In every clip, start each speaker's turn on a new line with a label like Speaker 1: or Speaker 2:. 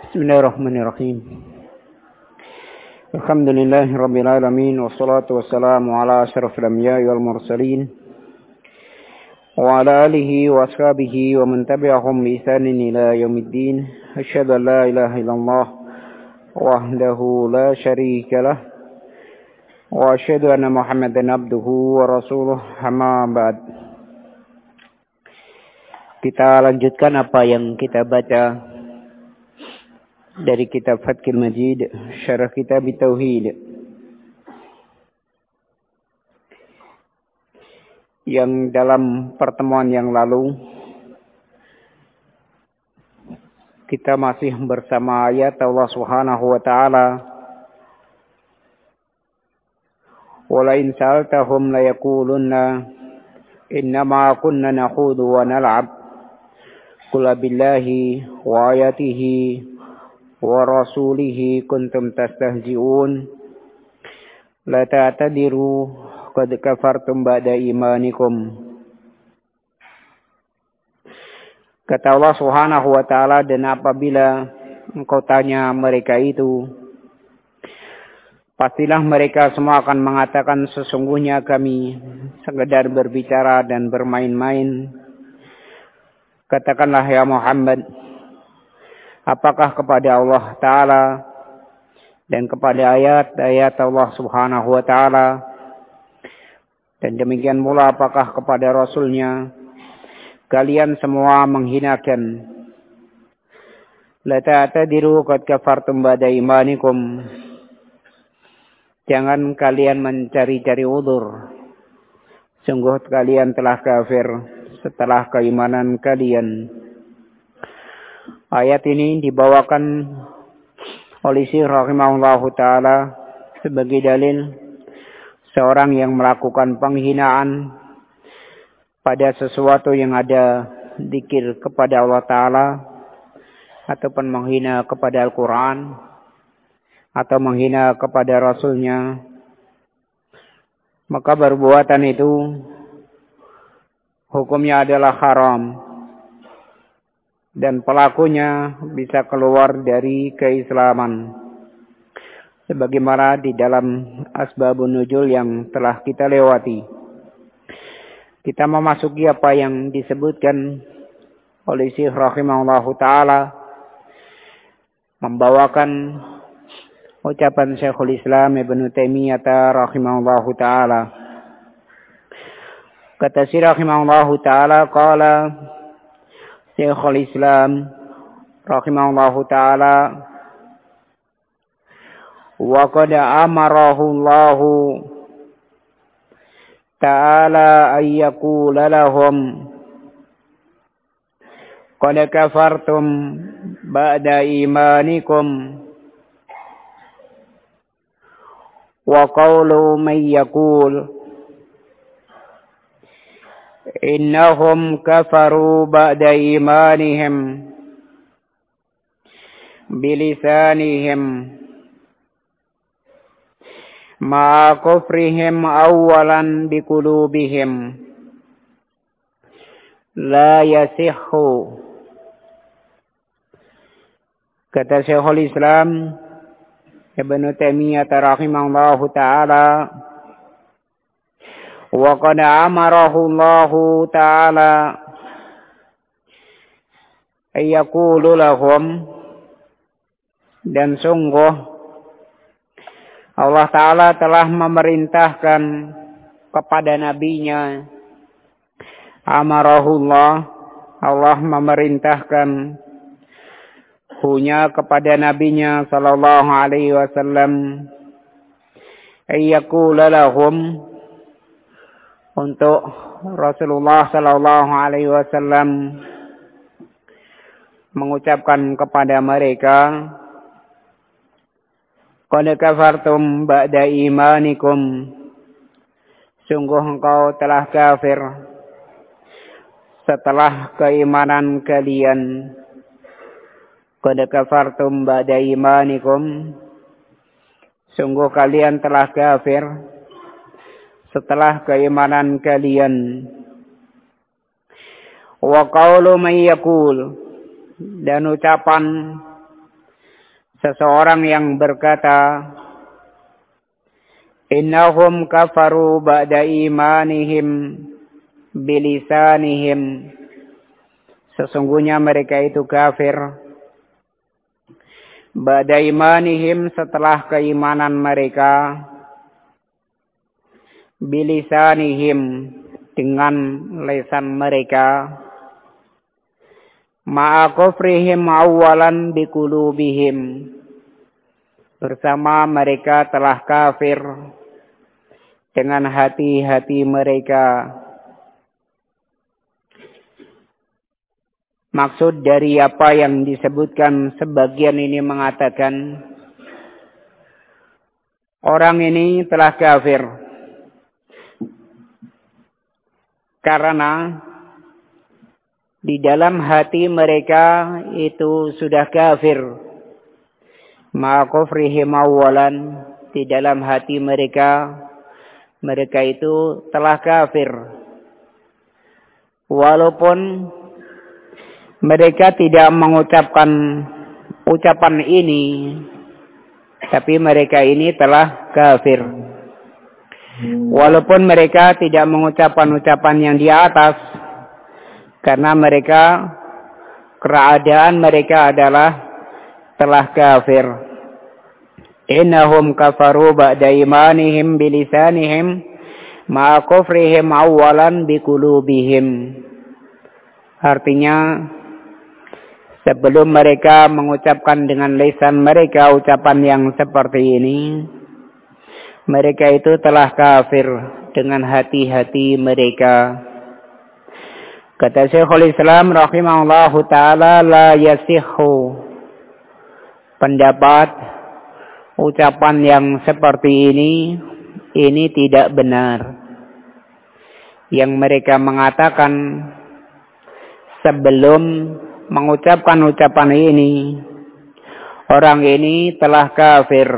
Speaker 1: Bismillahirrahmanirrahim. Alhamdulillahirabbil alamin wassalatu wassalamu ala asyrafil anbiya'i wal mursalin wa ala alihi wa ashabihi wa man tabi'ahum bi ihsanin ila yaumiddin. Asyhadu an la ilaha illallah wahdahu la syarika lah wa asyhadu anna Muhammadan abduhu wa rasuluh. Amma ba'd. Kita lanjutkan apa yang kita baca dari kitab Fathul Majid, syarah kitab Tauhid, yang dalam pertemuan yang lalu kita masih bersama ayat Allah Subhanahu wa taala, "Wala in sa'altahum la yaqulunna innama kunna nakhudu wa nal'ab qul billahi wa ayatihi wa rasulihi kuntum tastahzi'un la ta'tadiru qad kafartum ba'da imanikum." Kata Allah Subhanahu wa taala, dan apabila engkau tanya mereka itu, pastilah mereka semua akan mengatakan, sesungguhnya kami sekedar berbicara dan bermain-main. Katakanlah ya Muhammad, apakah kepada Allah Ta'ala dan kepada ayat-ayat Allah Subhanahu wa Ta'ala, dan demikian pula apakah kepada Rasulnya, kalian semua menghinakan? La ta'tadiru qad kafartum ba'da imanikum. Jangan kalian mencari-cari udzur. Sungguh kalian telah kafir setelah keimanan kalian. Ayat ini dibawakan oleh Syekh rahimahullahu ta'ala sebagai dalil seorang yang melakukan penghinaan pada sesuatu yang ada dzikir kepada Allah Ta'ala, ataupun menghina kepada Al-Quran, atau menghina kepada Rasulnya, maka perbuatan itu hukumnya adalah haram dan pelakunya bisa keluar dari keislaman, sebagaimana di dalam asbabun nuzul yang telah kita lewati. Kita memasuki apa yang disebutkan oleh Syekh rahimahullahu ta'ala, membawakan ucapan Syekhul Islam Ibnu Taimiyah rahimahullahu ta'ala. Kata Syekh rahimahullahu ta'ala, qala Syekhul Islam rahimahullahu ta'ala, wa qad amarahu Allahu ta'ala ay yaqula lahum qad kafartum ba'da imanikum, wa qawlu man yaqul innahum kafaru ba'da imanihim bilisanihim ma kufrihim awalan biqulubihim la yasihhu. Kata Syekhul Islam Ibnu Taimiyah rahimahullahu ta'ala, wa qad amarahu Allahu ta'ala ay yaqulu lahum, dan sungguh Allah Ta'ala telah memerintahkan kepada nabinya. Amarahullah, Allah memerintahkan hunya kepada nabinya sallallahu alaihi wasallam, ayyaqula lahum, untuk Rasulullah sallallahu alaihi wasallam mengucapkan kepada mereka, qad kafartum ba'da imanikum, sungguh engkau telah kafir setelah keimanan kalian. Qad kafartum ba'da imanikum, sungguh kalian telah kafir setelah keimanan kalian. Wa qawlu man yaqul, dan ucapan seseorang yang berkata, innahum kafaru ba'da imanihim bilisanihim, sesungguhnya mereka itu kafir ba'da imanihim, setelah keimanan mereka, bilisanihim, dengan lisan mereka, ma'a kufrihim awwalan biqulubihim, bersama mereka telah kafir dengan hati-hati mereka. Maksud dari apa yang disebutkan sebagian ini mengatakan, orang ini telah kafir karena di dalam hati mereka itu sudah kafir. Ma kufrihim awwalan, di dalam hati mereka itu telah kafir. Walaupun mereka tidak mengucapkan ucapan ini, tapi mereka ini telah kafir. Walaupun mereka tidak mengucapkan ucapan yang di atas, karena mereka, keadaan mereka adalah telah kafir. Innahum kafaru ba'da imanihim bilisanihim ma'a kufrihim awwalan biqulubihim. Artinya, sebelum mereka mengucapkan dengan lisan mereka ucapan yang seperti ini, mereka itu telah kafir dengan hati-hati mereka. Kata Syekhul Islam rahimahullahu ta'ala, la yasihhu, pendapat ucapan yang seperti ini tidak benar. Yang mereka mengatakan sebelum mengucapkan ucapan ini, orang ini telah kafir.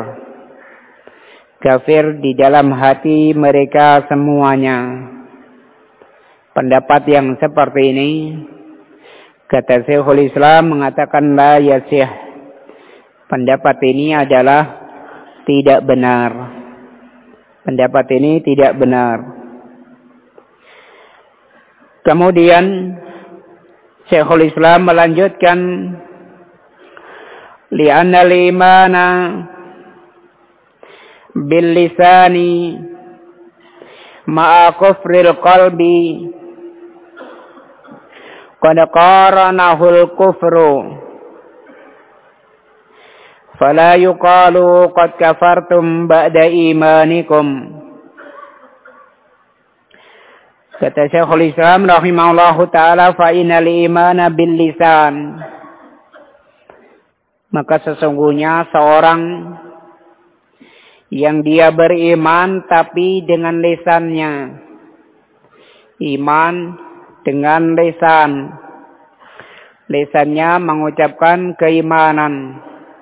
Speaker 1: Kafir di dalam hati mereka semuanya. Pendapat yang seperti ini, kata Syekhul Islam, mengatakan la yasih. Pendapat ini adalah tidak benar. Pendapat ini tidak benar. Kemudian Syekhul Islam melanjutkan, li'anna al-imana bil lisani ma'a kufril qalbi qad qaranahul kufru fala yuqalu qad kafartum ba'da imanikum. Kata Syekhul Islam rahimahullahu ta'ala, fa innal imana bil lisan, maka sesungguhnya seorang yang dia beriman tapi dengan lisannya, iman dengan lisan, lisannya mengucapkan keimanan,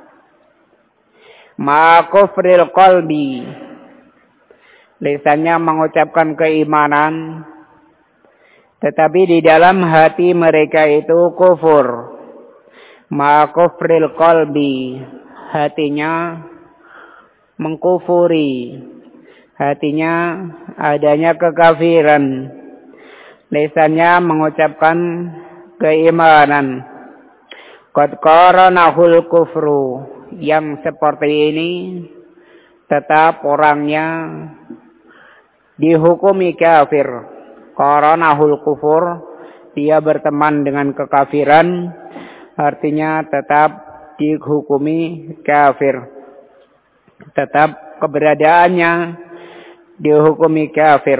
Speaker 1: ma kufril qalbi, lisannya mengucapkan keimanan, tetapi di dalam hati mereka itu kufur, ma kufril qalbi, hatinya mengkufuri, hatinya adanya kekafiran, lisannya mengucapkan keimanan. Qad qaranahul kufru, yang seperti ini tetap orangnya dihukumi kafir. Qaranahul kufur, dia berteman dengan kekafiran, artinya tetap dihukumi kafir. Tetap keberadaannya dihukumi kafir.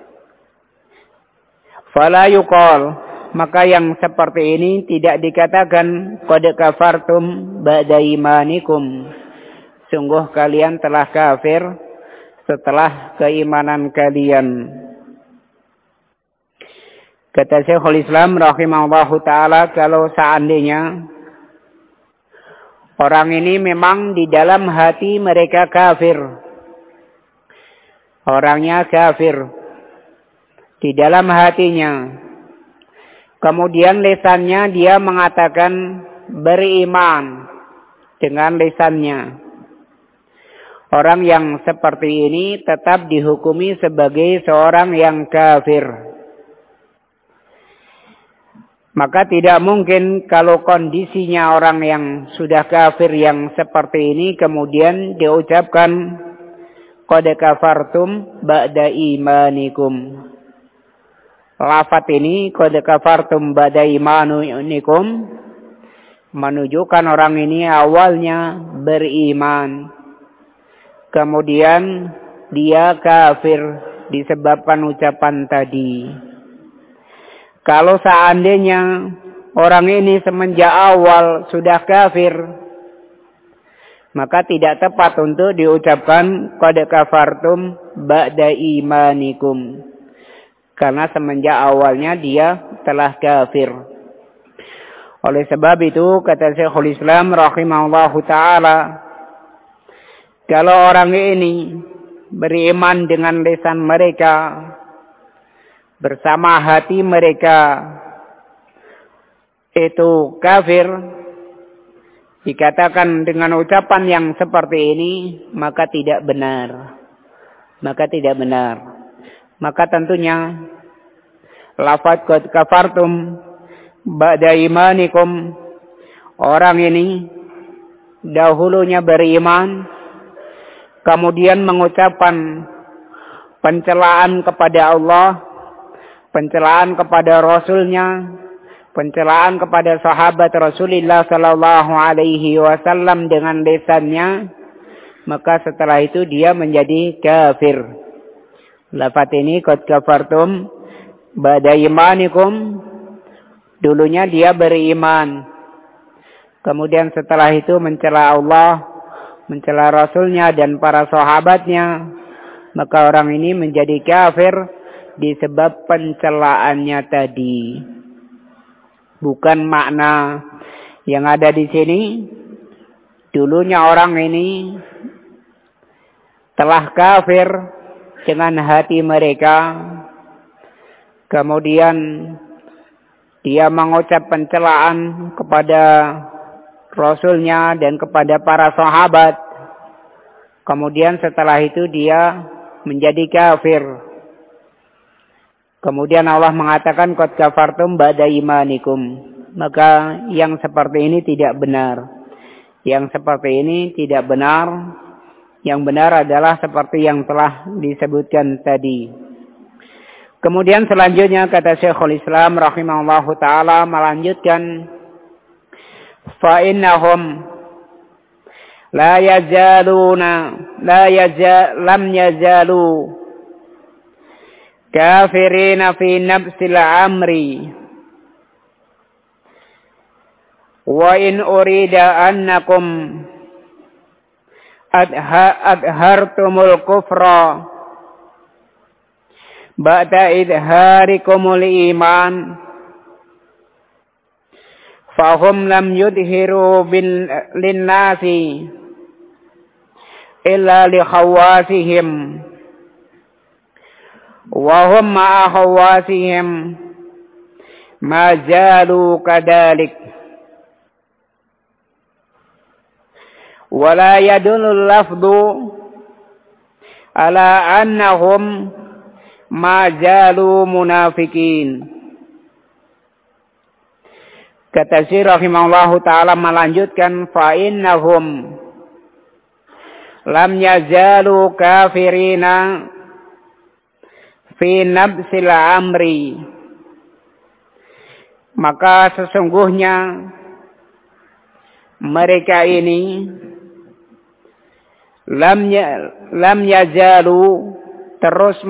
Speaker 1: Fala yuqal, maka yang seperti ini tidak dikatakan qad kafartum ba'da imanikum, sungguh kalian telah kafir setelah keimanan kalian. Kata Syekhul Islam rahimahullahu ta'ala, kalau seandainya orang ini memang di dalam hati mereka kafir, orangnya kafir di dalam hatinya, kemudian lisannya dia mengatakan beriman, dengan lisannya. Orang yang seperti ini tetap dihukumi sebagai seorang yang kafir. Maka tidak mungkin kalau kondisinya orang yang sudah kafir yang seperti ini kemudian diucapkan qad kafartum ba'da imanikum. Lafaz ini qad kafartum ba'da imanikum menunjukkan orang ini awalnya beriman, kemudian dia kafir disebabkan ucapan tadi. Kalau seandainya orang ini semenjak awal sudah kafir, maka tidak tepat untuk diucapkan qad kafartum ba'da imanikum. Karena semenjak awalnya dia telah kafir. Oleh sebab itu kata Syekhul Islam rahimahullahu ta'ala, kalau orang ini beriman dengan lisan mereka, bersama hati mereka itu kafir, dikatakan dengan ucapan yang seperti ini, maka tidak benar. Maka tentunya lafaz qad kafartum ba'da imanikum, orang ini dahulunya beriman, kemudian mengucapkan pencelaan kepada Allah, pencelaan kepada Rasulnya, pencelaan kepada sahabat Rasulullah sallallahu alaihi wasallam dengan lisannya, maka setelah itu dia menjadi kafir. Lafaz ini qad kafartum ba'da imanikum, dulunya dia beriman, kemudian setelah itu mencela Allah, mencela Rasulnya dan para sahabatnya, maka orang ini menjadi kafir disebab pencelaannya tadi. Bukan makna yang ada di sini, dulunya orang ini telah kafir dengan hati mereka, kemudian dia mengucap pencelaan kepada Rasulnya dan kepada para sahabat, kemudian setelah itu dia menjadi kafir. Kemudian Allah mengatakan qad kafartum ba'da imanikum. Maka yang seperti ini tidak benar. Yang benar adalah seperti yang telah disebutkan tadi. Kemudian selanjutnya kata Syekhul Islam rahimahullahu taala melanjutkan, fa innahum lam yazalu kafirina fi nafsil amri wa in urida annakum adhartumul kufra ba'da idharikumul iman fahum lam yudhiru linnasi illa li khawasihim wa hum ma'a khawasihim ma jalu kadalik wa la yadullu lafdu ala annahum ma jalu munafikin. Kata Syekh rahimahullahu ta'ala melanjutkan, fa innahum lam yazalu kafirina fi nafsil amri. Maka sesungguhnya mereka ini lam yazalu terus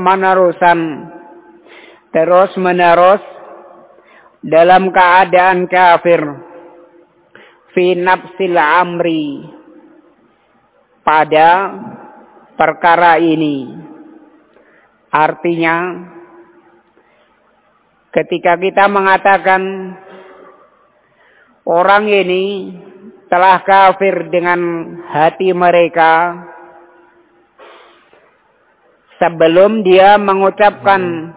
Speaker 1: menerus dalam keadaan kafir fi nafsil amri, pada perkara ini. Artinya ketika kita mengatakan orang ini telah kafir dengan hati mereka, sebelum dia mengucapkan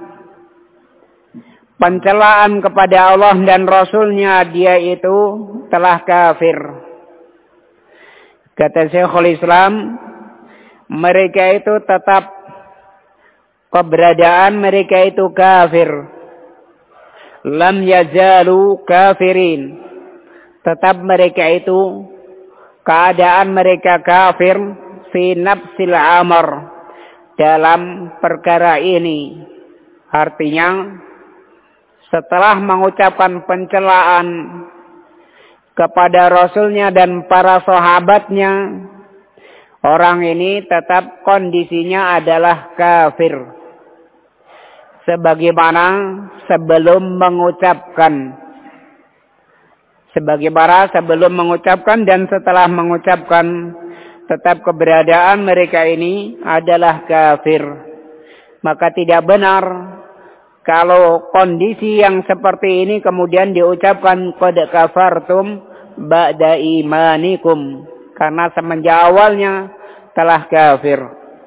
Speaker 1: pencelaan kepada Allah dan Rasulnya, dia itu telah kafir. Kata Syekhul Islam, mereka itu tetap keberadaan mereka itu kafir. Lam yazalu kafirin. Tetap mereka itu keadaan mereka kafir fi nafsil amr, dalam perkara ini. Artinya setelah mengucapkan pencelaan kepada Rasulnya dan para sahabatnya, orang ini tetap kondisinya adalah kafir sebagaimana sebelum mengucapkan. Sebagaimana sebelum mengucapkan dan setelah mengucapkan, tetap keberadaan mereka ini adalah kafir. Maka tidak benar kalau kondisi yang seperti ini kemudian diucapkan qad kafartum ba'da imanikum, karena semenjak awalnya telah kafir.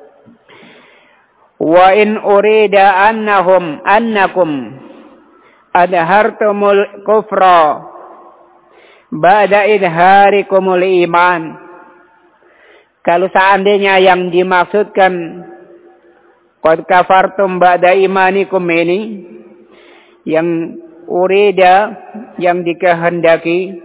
Speaker 1: Wa in urida annakum adhartumul kufra ba'da idharikumul iman. Kalau seandainya yang dimaksudkan qad kafartum ba'da imanikum ini, yang urida, yang dikehendaki,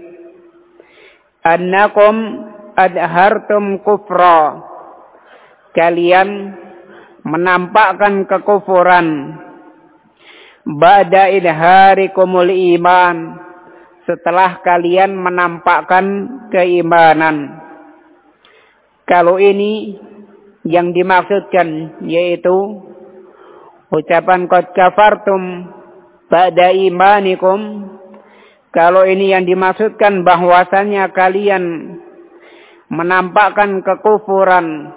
Speaker 1: annakum adhartum kufra, kalian menampakkan kekufuran, ba'da idharikumul iman, setelah kalian menampakkan keimanan. Kalau ini yang dimaksudkan yaitu ucapan qad kafartum ba'da imanikum, kalau ini yang dimaksudkan bahwasannya kalian menampakkan kekufuran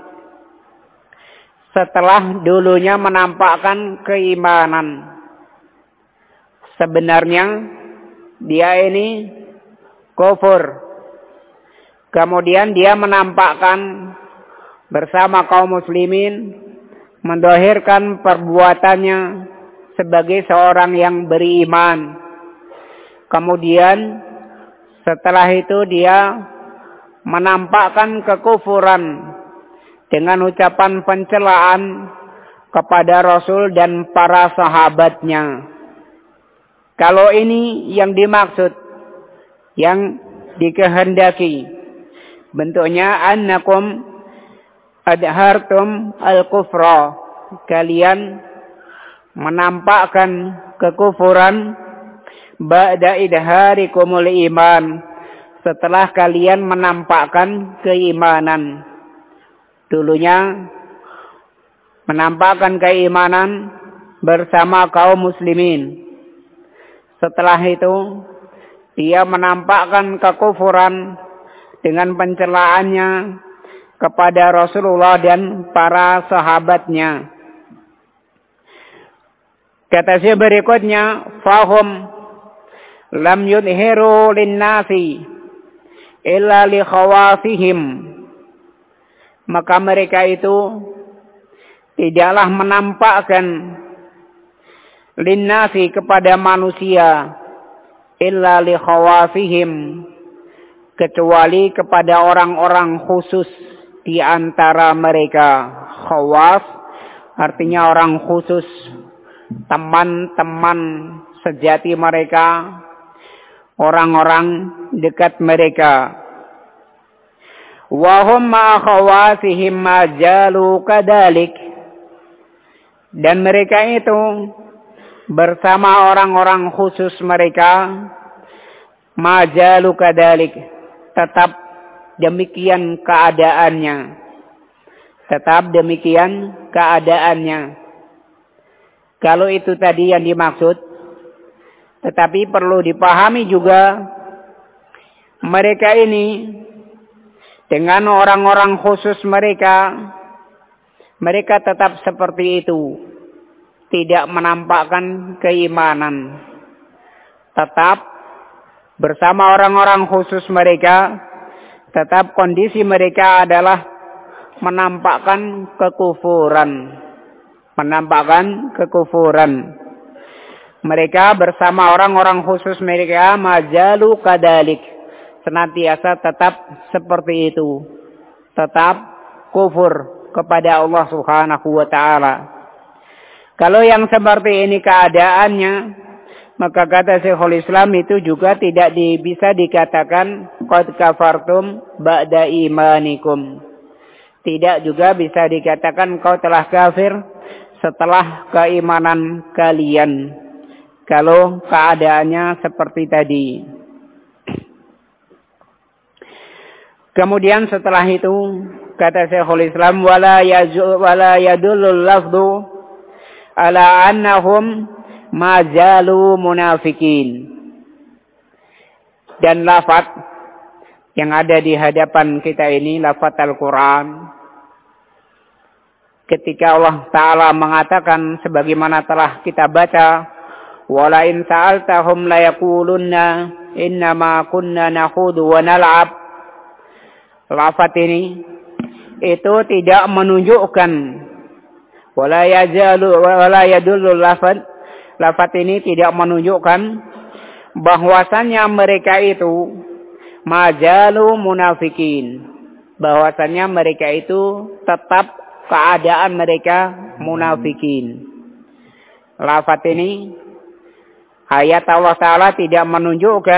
Speaker 1: setelah dulunya menampakkan keimanan, sebenarnya dia ini kufur, kemudian dia menampakkan bersama kaum muslimin, mendahirkan perbuatannya sebagai seorang yang beriman. Kemudian setelah itu dia menampakkan kekufuran dengan ucapan pencelaan kepada Rasul dan para sahabatnya. Kalau ini yang dimaksud, yang dikehendaki, bentuknya annakum adhartum al-kufra, kalian menampakkan kekufuran ba'da idharikumul iman, setelah kalian menampakkan keimanan. Dulunya menampakkan keimanan bersama kaum muslimin, setelah itu dia menampakkan kekufuran dengan pencelaannya kepada Rasulullah dan para sahabatnya. Kata Syekh berikutnya, fahum lam yudhiru linnasi illa li khawasihim, maka mereka itu tidaklah menampakkan linnasi kepada manusia illa li khawasihim, kecuali kepada orang-orang khusus di antara mereka. Khawas artinya orang khusus, teman-teman sejati mereka, orang-orang dekat mereka. Wa hum ma khawasihim majalu kadalik, dan mereka itu bersama orang-orang khusus mereka majalu kadalik, tetap demikian keadaannya. Tetap demikian keadaannya. Kalau itu tadi yang dimaksud, tetapi perlu dipahami juga mereka ini dengan orang-orang khusus mereka, mereka tetap seperti itu, tidak menampakkan keimanan. Tetap bersama orang-orang khusus mereka, tetap kondisi mereka adalah menampakkan kekufuran. Menampakkan kekufuran. Mereka bersama orang-orang khusus mereka majalu kadalik, senantiasa tetap seperti itu. tetap kufur kepada Allah Subhanahu wa taala. Kalau yang seperti ini keadaannya, maka kata Syekhul Islam itu juga tidak bisa dikatakan qad kafartum ba'da imanikum. Tidak juga bisa dikatakan kau telah kafir setelah keimanan kalian. Kalau keadaannya seperti tadi. Kemudian setelah itu kata Syekhul Islam wala yadullul lafdu ala annahum majalu munafikin. Dan lafaz yang ada di hadapan kita ini, lafaz Al-Quran, ketika Allah Ta'ala mengatakan sebagaimana telah kita baca, wala in sa'altahum layakulunna innama kunna nakhudu wa nal'ab. Lafaz ini itu tidak menunjukkan wala yadullu lafaz ini tidak menunjukkan bahwasannya mereka itu majalu munafikin, bahwasannya mereka itu tetap keadaan mereka munafikin. Lafaz ini, ayat Allah Ta'ala tidak menunjukkan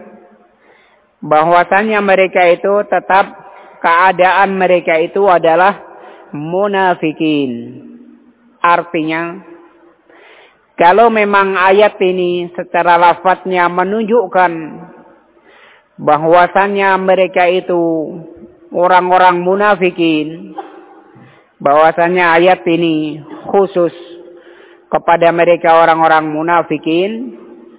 Speaker 1: bahwasannya mereka itu tetap keadaan mereka itu adalah munafikin. Artinya, kalau memang ayat ini secara lafadznya menunjukkan bahwasannya mereka itu orang-orang munafikin, bahwasannya ayat ini khusus kepada mereka orang-orang munafikin,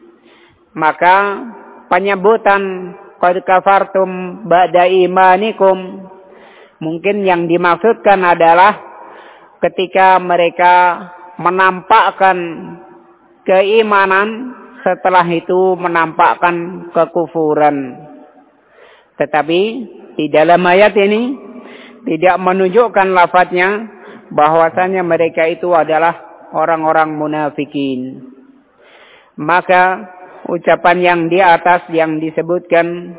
Speaker 1: maka penyebutan qad kafartum ba'da imanikum mungkin yang dimaksudkan adalah ketika mereka menampakkan keimanan, setelah itu menampakkan kekufuran. Tetapi di dalam ayat ini tidak menunjukkan lafadznya bahwasanya mereka itu adalah orang-orang munafikin. Maka ucapan yang di atas yang disebutkan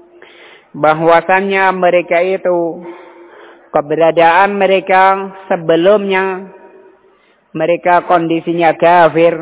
Speaker 1: bahwasannya mereka itu keberadaan mereka sebelumnya mereka kondisinya kafir,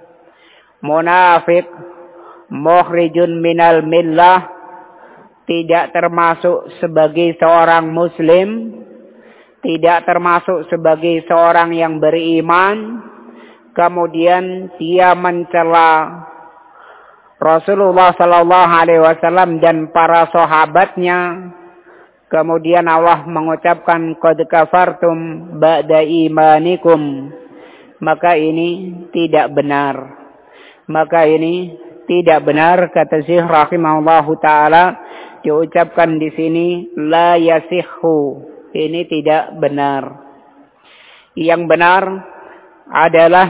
Speaker 1: munafik, mukhrijun minal millah, tidak termasuk sebagai seorang muslim, tidak termasuk sebagai seorang yang beriman, kemudian dia mencela Rasulullah sallallahu alaihi wasallam dan para sahabatnya. Kemudian Allah mengucapkan qad kafartum ba'da imanikum. Maka ini tidak benar. Maka ini tidak benar, kata Syekh rahimahullahu taala, diucapkan di sini la yasihhu. Ini tidak benar. Yang benar adalah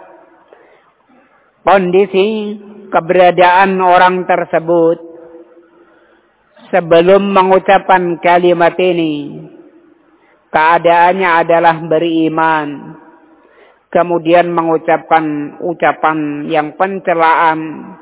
Speaker 1: kondisi keberadaan orang tersebut sebelum mengucapkan kalimat ini, keadaannya adalah beriman, kemudian mengucapkan ucapan yang pencelaan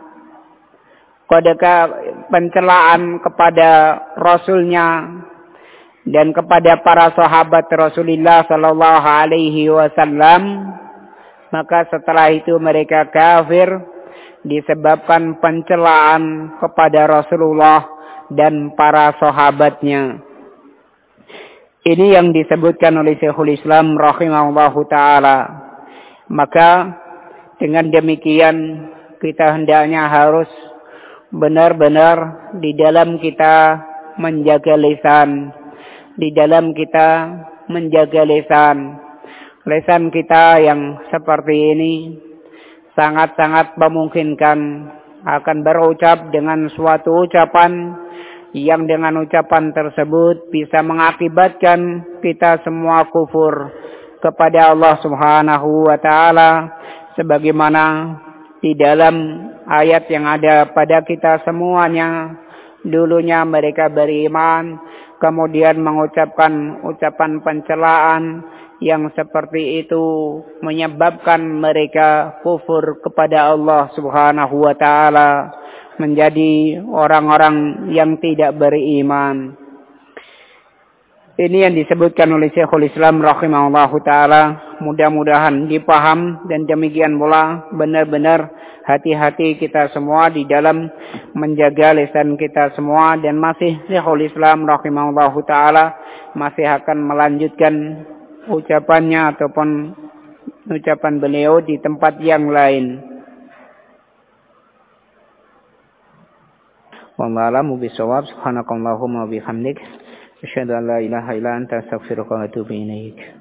Speaker 1: kepada Rasulnya dan kepada para sahabat Rasulullah sallallahu alaihi wasallam, maka setelah itu mereka kafir disebabkan pencelaan kepada Rasulullah dan para sahabatnya. Ini yang disebutkan oleh Syekhul Islam rahimahullahu ta'ala. Maka dengan demikian kita hendaknya harus benar-benar di dalam kita menjaga lisan. Di dalam kita menjaga lisan. Lisan kita yang seperti ini sangat-sangat memungkinkan akan berucap dengan suatu ucapan yang dengan ucapan tersebut bisa mengakibatkan kita semua kufur kepada Allah Subhanahu wa taala, sebagaimana di dalam ayat yang ada pada kita semuanya. Dulunya mereka beriman, kemudian mengucapkan ucapan pencelaan yang seperti itu menyebabkan mereka kufur kepada Allah Subhanahu wa taala, menjadi orang-orang yang tidak beriman. Ini yang disebutkan oleh Syekhul Islam rahimahullahu taala, mudah-mudahan dipaham dan demikian pula benar-benar hati-hati kita semua di dalam menjaga lisan kita semua, dan masih Syekhul Islam rahimahullahu taala masih akan melanjutkan ucapannya ataupun ucapan beliau di tempat yang lain. Wallahu a'lamu bishawab. Subhanakallahumma wa bihamdik, asyhadu an la ilaha illa anta, astaghfiruka wa atubu ilaik.